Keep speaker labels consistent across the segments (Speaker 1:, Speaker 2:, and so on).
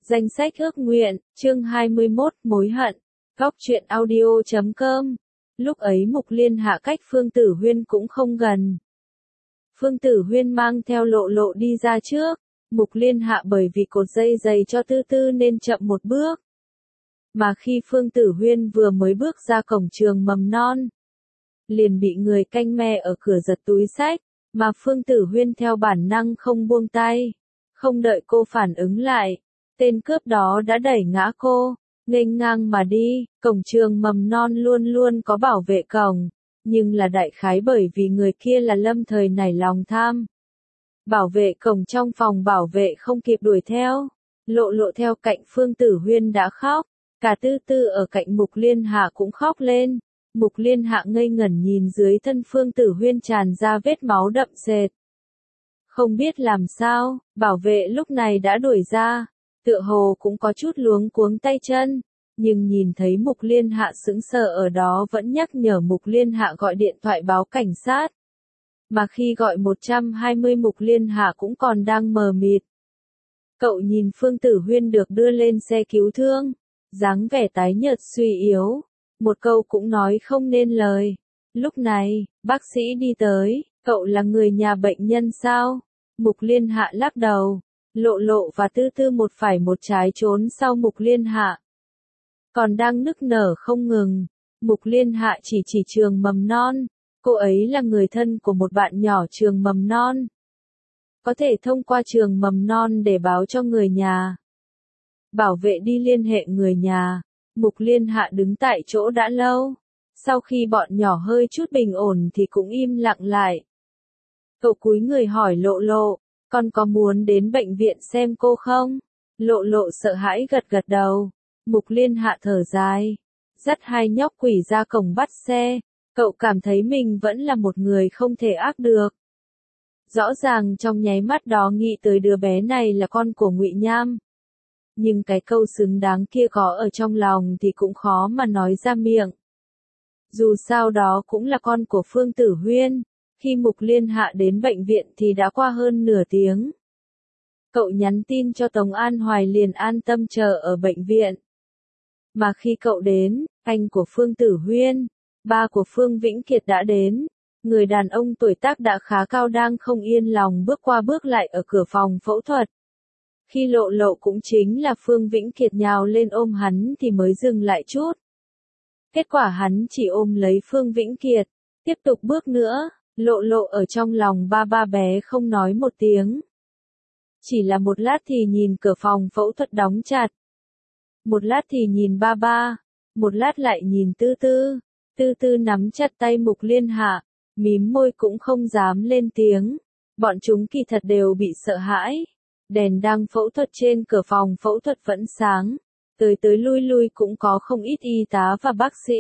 Speaker 1: Danh sách ước nguyện, chương 21, mối hận. Góc truyện audio.com. Lúc ấy Mục Liên Hạ cách Phương Tử Huyên cũng không gần. Phương Tử Huyên mang theo Lộ Lộ đi ra trước. Mục Liên Hạ bởi vì cột dây dày cho Tư Tư nên chậm một bước. Mà khi Phương Tử Huyên vừa mới bước ra cổng trường mầm non, liền bị người canh me ở cửa giật túi xách, mà Phương Tử Huyên theo bản năng không buông tay. Không đợi cô phản ứng lại, tên cướp đó đã đẩy ngã cô, nghênh ngang mà đi. Cổng trường mầm non luôn luôn có bảo vệ cổng, nhưng là đại khái bởi vì người kia là lâm thời nảy lòng tham. Bảo vệ cổng trong phòng bảo vệ không kịp đuổi theo. Lộ Lộ theo cạnh Phương Tử Huyên đã khóc, cả Tư Tư ở cạnh Mục Liên Hạ cũng khóc lên. Mục Liên Hạ ngây ngẩn nhìn dưới thân Phương Tử Huyên tràn ra vết máu đậm sệt. Không biết làm sao, bảo vệ lúc này đã đuổi ra, tựa hồ cũng có chút luống cuống tay chân, nhưng nhìn thấy Mục Liên Hạ sững sờ ở đó vẫn nhắc nhở Mục Liên Hạ gọi điện thoại báo cảnh sát. Mà khi gọi 120 Mục Liên Hạ cũng còn đang mờ mịt. Cậu nhìn Phương Tử Huyên được đưa lên xe cứu thương, dáng vẻ tái nhợt suy yếu, một câu cũng nói không nên lời. Lúc này, bác sĩ đi tới, cậu là người nhà bệnh nhân sao? Mục Liên Hạ lắc đầu. Lộ Lộ và Tư Tư một phải một trái trốn sau Mục Liên Hạ. Còn đang nức nở không ngừng. Mục Liên Hạ chỉ trường mầm non. Cô ấy là người thân của một bạn nhỏ trường mầm non. Có thể thông qua trường mầm non để báo cho người nhà. Bảo vệ đi liên hệ người nhà. Mục Liên Hạ đứng tại chỗ đã lâu. Sau khi bọn nhỏ hơi chút bình ổn thì cũng im lặng lại. Cậu cúi người hỏi Lộ Lộ, con có muốn đến bệnh viện xem cô không? Lộ Lộ sợ hãi gật gật đầu. Mục Liên Hạ thở dài, dắt hai nhóc quỷ ra cổng bắt xe. Cậu cảm thấy mình vẫn là một người không thể ác được. Rõ ràng trong nháy mắt đó nghĩ tới đứa bé này là con của Ngụy Nham. Nhưng cái câu xứng đáng kia có ở trong lòng thì cũng khó mà nói ra miệng. Dù sao đó cũng là con của Phương Tử Huyên. Khi Mục Liên Hạ đến bệnh viện thì đã qua hơn nửa tiếng. Cậu nhắn tin cho Tống An Hoài liền an tâm chờ ở bệnh viện. Mà khi cậu đến, anh của Phương Tử Huyên, ba của Phương Vĩnh Kiệt đã đến. Người đàn ông tuổi tác đã khá cao đang không yên lòng bước qua bước lại ở cửa phòng phẫu thuật. Khi Lộ Lộ cũng chính là Phương Vĩnh Kiệt nhào lên ôm hắn thì mới dừng lại chút. Kết quả hắn chỉ ôm lấy Phương Vĩnh Kiệt, tiếp tục bước nữa. Lộ Lộ ở trong lòng ba bé không nói một tiếng. Chỉ là một lát thì nhìn cửa phòng phẫu thuật đóng chặt. Một lát thì nhìn ba, một lát lại nhìn Tư Tư. Tư Tư nắm chặt tay Mục Liên Hạ, mím môi cũng không dám lên tiếng. Bọn chúng kỳ thật đều bị sợ hãi. Đèn đang phẫu thuật trên cửa phòng phẫu thuật vẫn sáng. Tới lui cũng có không ít y tá và bác sĩ.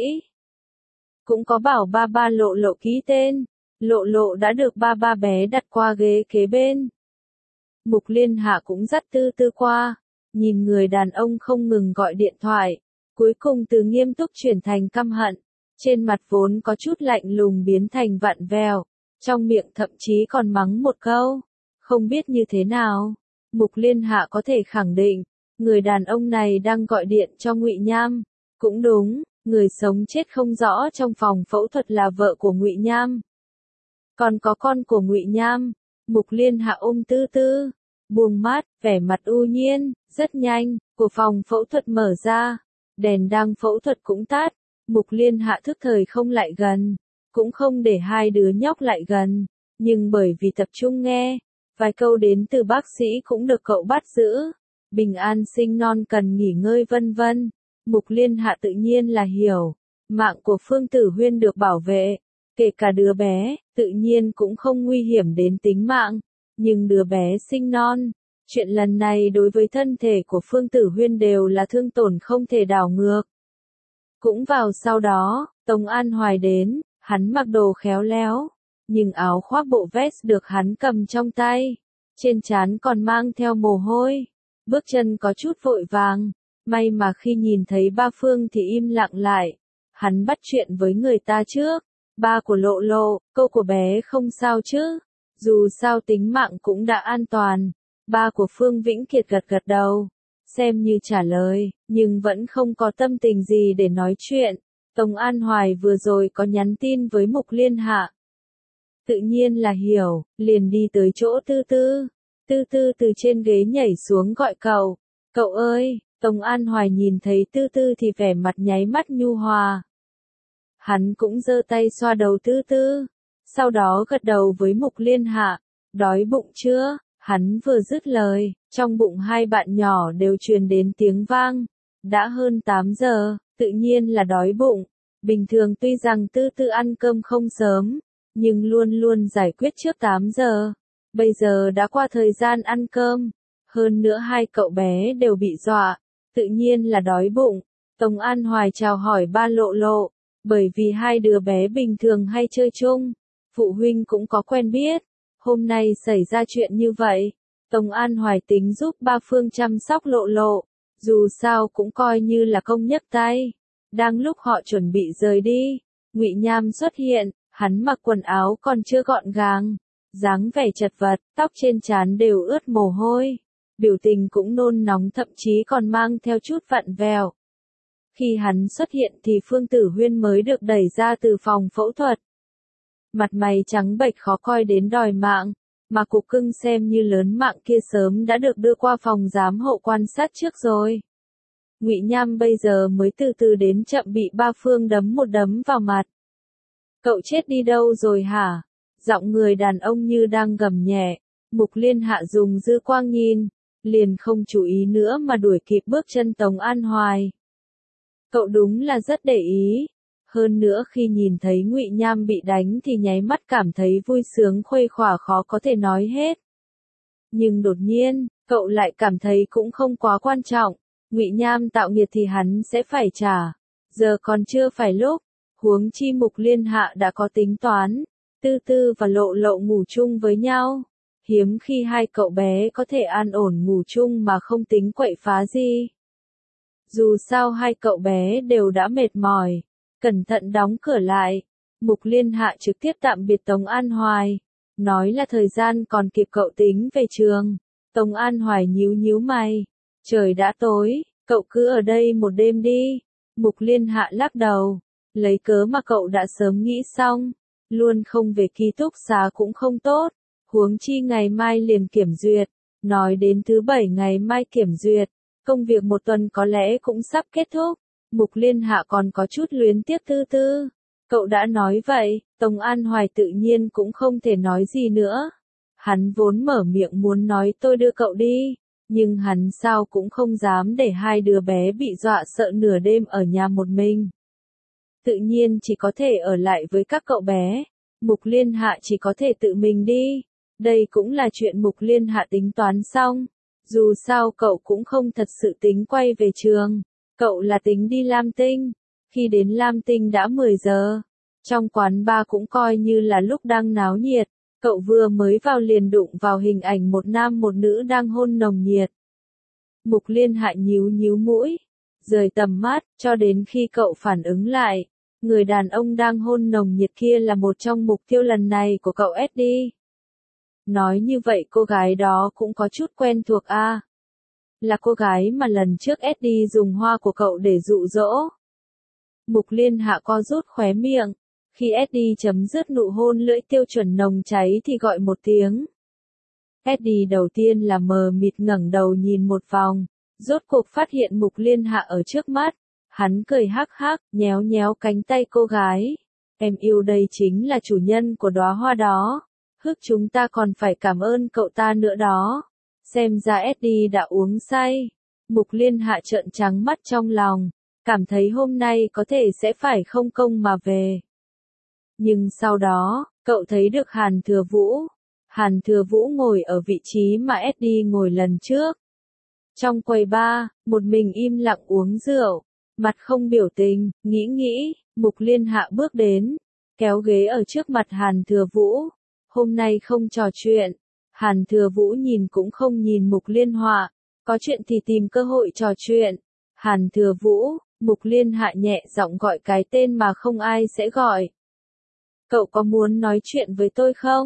Speaker 1: Cũng có bảo ba Lộ Lộ ký tên. Lộ Lộ đã được ba bé đặt qua ghế kế bên. Mục Liên Hạ cũng dắt Tư Tư qua, nhìn người đàn ông không ngừng gọi điện thoại, cuối cùng từ nghiêm túc chuyển thành căm hận, trên mặt vốn có chút lạnh lùng biến thành vặn vẹo, trong miệng thậm chí còn mắng một câu, không biết như thế nào. Mục Liên Hạ có thể khẳng định, người đàn ông này đang gọi điện cho Ngụy Nham. Cũng đúng, người sống chết không rõ trong phòng phẫu thuật là vợ của Ngụy Nham. Còn có con của Ngụy Nham. Mục Liên Hạ ôm Tư Tư, buông mắt, vẻ mặt u nhiên. Rất nhanh, của phòng phẫu thuật mở ra, đèn đang phẫu thuật cũng tắt. Mục Liên Hạ thức thời không lại gần, cũng không để hai đứa nhóc lại gần, nhưng bởi vì tập trung nghe, vài câu đến từ bác sĩ cũng được cậu bắt giữ. Bình an sinh non cần nghỉ ngơi vân vân. Mục Liên Hạ tự nhiên là hiểu, mạng của Phương Tử Huyên được bảo vệ. Kể cả đứa bé, tự nhiên cũng không nguy hiểm đến tính mạng. Nhưng đứa bé sinh non, chuyện lần này đối với thân thể của Phương Tử Huyên đều là thương tổn không thể đảo ngược. Cũng vào sau đó, Tống An Hoài đến, hắn mặc đồ khéo léo, nhưng áo khoác bộ vest được hắn cầm trong tay. Trên trán còn mang theo mồ hôi, bước chân có chút vội vàng. May mà khi nhìn thấy ba Phương thì im lặng lại. Hắn bắt chuyện với người ta trước. Ba của Lộ Lộ, cô của bé không sao chứ? Dù sao tính mạng cũng đã an toàn. Ba của Phương Vĩnh Kiệt gật gật đầu. xem như trả lời, nhưng vẫn không có tâm tình gì để nói chuyện. Tống An Hoài vừa rồi có nhắn tin với Mục Liên Hạ. Tự nhiên là hiểu, liền đi tới chỗ Tư Tư. Tư Tư từ trên ghế nhảy xuống gọi cậu. Cậu ơi, Tống An Hoài nhìn thấy Tư Tư thì vẻ mặt nháy mắt nhu hòa. Hắn cũng giơ tay xoa đầu Tư Tư. Sau đó gật đầu với Mục Liên Hạ. Đói bụng chưa? Hắn vừa dứt lời, trong bụng hai bạn nhỏ đều truyền đến tiếng vang. Đã hơn 8 giờ, tự nhiên là đói bụng. Bình thường tuy rằng Tư Tư ăn cơm không sớm, nhưng luôn luôn giải quyết trước 8 giờ. Bây giờ đã qua thời gian ăn cơm. Hơn nữa hai cậu bé đều bị dọa, tự nhiên là đói bụng. Tống An Hoài chào hỏi ba Lộ Lộ, bởi vì hai đứa bé bình thường hay chơi chung, phụ huynh cũng có quen biết. Hôm nay xảy ra chuyện như vậy, Tống An Hoài tính giúp ba Phương chăm sóc Lộ Lộ, dù sao cũng coi như là công nhấc tay. Đang lúc họ chuẩn bị rời đi, Ngụy Nham xuất hiện, hắn mặc quần áo còn chưa gọn gàng, dáng vẻ chật vật, tóc trên trán đều ướt mồ hôi, biểu tình cũng nôn nóng thậm chí còn mang theo chút vặn vẹo. Khi hắn xuất hiện thì Phương Tử Huyên mới được đẩy ra từ phòng phẫu thuật. Mặt mày trắng bệch khó coi đến đòi mạng, mà cục cưng xem như lớn mạng kia sớm đã được đưa qua phòng giám hộ quan sát trước rồi. Ngụy Nham bây giờ mới từ từ đến chậm bị ba Phương đấm một đấm vào mặt. Cậu chết đi đâu rồi hả? Giọng người đàn ông như đang gầm nhẹ. Mục Liên Hạ dùng dư quang nhìn, liền không chú ý nữa mà đuổi kịp bước chân Tống An Hoài. Cậu đúng là rất để ý. Hơn nữa khi nhìn thấy Ngụy Nham bị đánh thì nháy mắt cảm thấy vui sướng khuây khỏa khó có thể nói hết. Nhưng đột nhiên, cậu lại cảm thấy cũng không quá quan trọng. Ngụy Nham tạo nghiệt thì hắn sẽ phải trả. Giờ còn chưa phải lúc. Huống chi Mục Liên Hạ đã có tính toán. Tư Tư và Lộ Lộ ngủ chung với nhau. Hiếm khi hai cậu bé có thể an ổn ngủ chung mà không tính quậy phá gì. Dù sao hai cậu bé đều đã mệt mỏi. Cẩn thận đóng cửa lại. Mục Liên Hạ trực tiếp tạm biệt Tống An Hoài. Nói là thời gian còn kịp cậu tính về trường. Tống An Hoài nhíu nhíu mày. Trời đã tối, cậu cứ ở đây một đêm đi. Mục Liên Hạ lắc đầu. Lấy cớ mà cậu đã sớm nghĩ xong. Luôn không về ký túc xá cũng không tốt. Huống chi ngày mai liền kiểm duyệt. Nói đến thứ Bảy ngày mai kiểm duyệt. Công việc một tuần có lẽ cũng sắp kết thúc. Mục Liên Hạ còn có chút luyến tiếc Tư Tư. Cậu đã nói vậy, Tống An Hoài tự nhiên cũng không thể nói gì nữa. Hắn vốn mở miệng muốn nói tôi đưa cậu đi, nhưng hắn sao cũng không dám để hai đứa bé bị dọa sợ nửa đêm ở nhà một mình. Tự nhiên chỉ có thể ở lại với các cậu bé. Mục Liên Hạ chỉ có thể tự mình đi. Đây cũng là chuyện Mục Liên Hạ tính toán xong. Dù sao cậu cũng không thật sự tính quay về trường. Cậu là tính đi Lam Tinh. Khi đến Lam Tinh đã 10 giờ. Trong quán bar cũng coi như là lúc đang náo nhiệt. Cậu vừa mới vào liền đụng vào hình ảnh một nam một nữ đang hôn nồng nhiệt. Mục Liên Hạ nhíu nhíu mũi. Rời tầm mắt, cho đến khi cậu phản ứng lại. Người đàn ông đang hôn nồng nhiệt kia là một trong mục tiêu lần này của cậu Eddie. Nói như vậy cô gái đó cũng có chút quen thuộc a. Là cô gái mà lần trước Eddie dùng hoa của cậu để dụ dỗ. Mục Liên Hạ co rút khóe miệng. Khi Eddie chấm dứt nụ hôn lưỡi tiêu chuẩn nồng cháy thì gọi một tiếng. Eddie đầu tiên là mờ mịt ngẩng đầu nhìn một vòng. Rốt cuộc phát hiện Mục Liên Hạ ở trước mắt. Hắn cười hắc hắc, nhéo nhéo cánh tay cô gái. Em yêu đây chính là chủ nhân của đóa hoa đó. Hức chúng ta còn phải cảm ơn cậu ta nữa đó. Xem ra Eddie đã uống say. Mục Liên Hạ trợn trắng mắt trong lòng. Cảm thấy hôm nay có thể sẽ phải không công mà về. Nhưng sau đó, cậu thấy được Hàn Thừa Vũ. Hàn Thừa Vũ ngồi ở vị trí mà Eddie ngồi lần trước. Trong quầy bar, một mình im lặng uống rượu. Mặt không biểu tình, nghĩ, Mục Liên Hạ bước đến. Kéo ghế ở trước mặt Hàn Thừa Vũ. Hôm nay không trò chuyện. Hàn Thừa Vũ nhìn cũng không nhìn Mục Liên Hạ. Có chuyện thì tìm cơ hội trò chuyện. Hàn Thừa Vũ, Mục Liên Hạ nhẹ giọng gọi cái tên mà không ai sẽ gọi. Cậu có muốn nói chuyện với tôi không?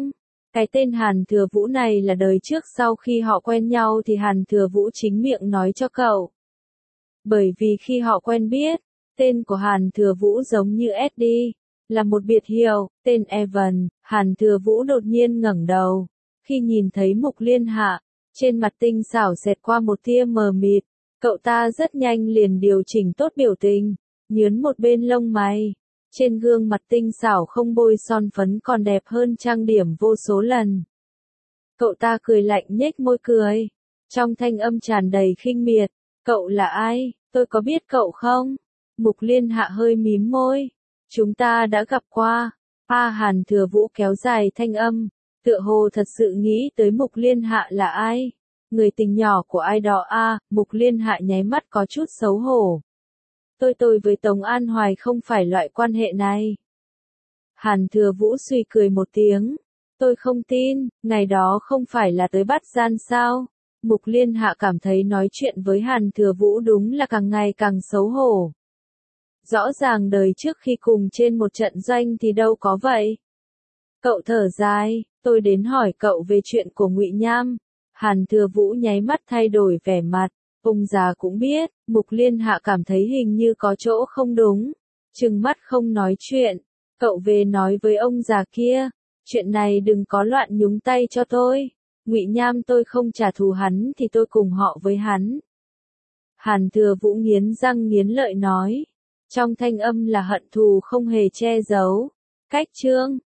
Speaker 1: Cái tên Hàn Thừa Vũ này là đời trước sau khi họ quen nhau thì Hàn Thừa Vũ chính miệng nói cho cậu. Bởi vì khi họ quen biết, tên của Hàn Thừa Vũ giống như Eddie, là một biệt hiệu, tên Evan. Hàn Thừa Vũ đột nhiên ngẩng đầu, khi nhìn thấy Mục Liên Hạ, trên mặt tinh xảo xẹt qua một tia mờ mịt, cậu ta rất nhanh liền điều chỉnh tốt biểu tình, nhướn một bên lông mày. Trên gương mặt tinh xảo không bôi son phấn còn đẹp hơn trang điểm vô số lần. Cậu ta cười lạnh nhếch môi cười, trong thanh âm tràn đầy khinh miệt, cậu là ai, tôi có biết cậu không? Mục Liên Hạ hơi mím môi, chúng ta đã gặp qua. Hàn Thừa Vũ kéo dài thanh âm, tựa hồ thật sự nghĩ tới Mục Liên Hạ là ai? Người tình nhỏ của ai đó Mục Liên Hạ nháy mắt có chút xấu hổ. Tôi với Tống An Hoài không phải loại quan hệ này. Hàn Thừa Vũ suy cười một tiếng. Tôi không tin, ngày đó không phải là tới bắt gian sao? Mục Liên Hạ cảm thấy nói chuyện với Hàn Thừa Vũ đúng là càng ngày càng xấu hổ. Rõ ràng đời trước khi cùng trên một trận doanh thì đâu có vậy. Cậu thở dài, tôi đến hỏi cậu về chuyện của Ngụy Nham. Hàn Thừa Vũ nháy mắt thay đổi vẻ mặt. Ông già cũng biết, Mục Liên Hạ cảm thấy hình như có chỗ không đúng. Trừng mắt không nói chuyện. Cậu về nói với ông già kia. Chuyện này đừng có loạn nhúng tay cho tôi. Ngụy Nham tôi không trả thù hắn thì tôi cùng họ với hắn. Hàn Thừa Vũ nghiến răng nghiến lợi nói. Trong thanh âm là hận thù không hề che giấu. Cách chương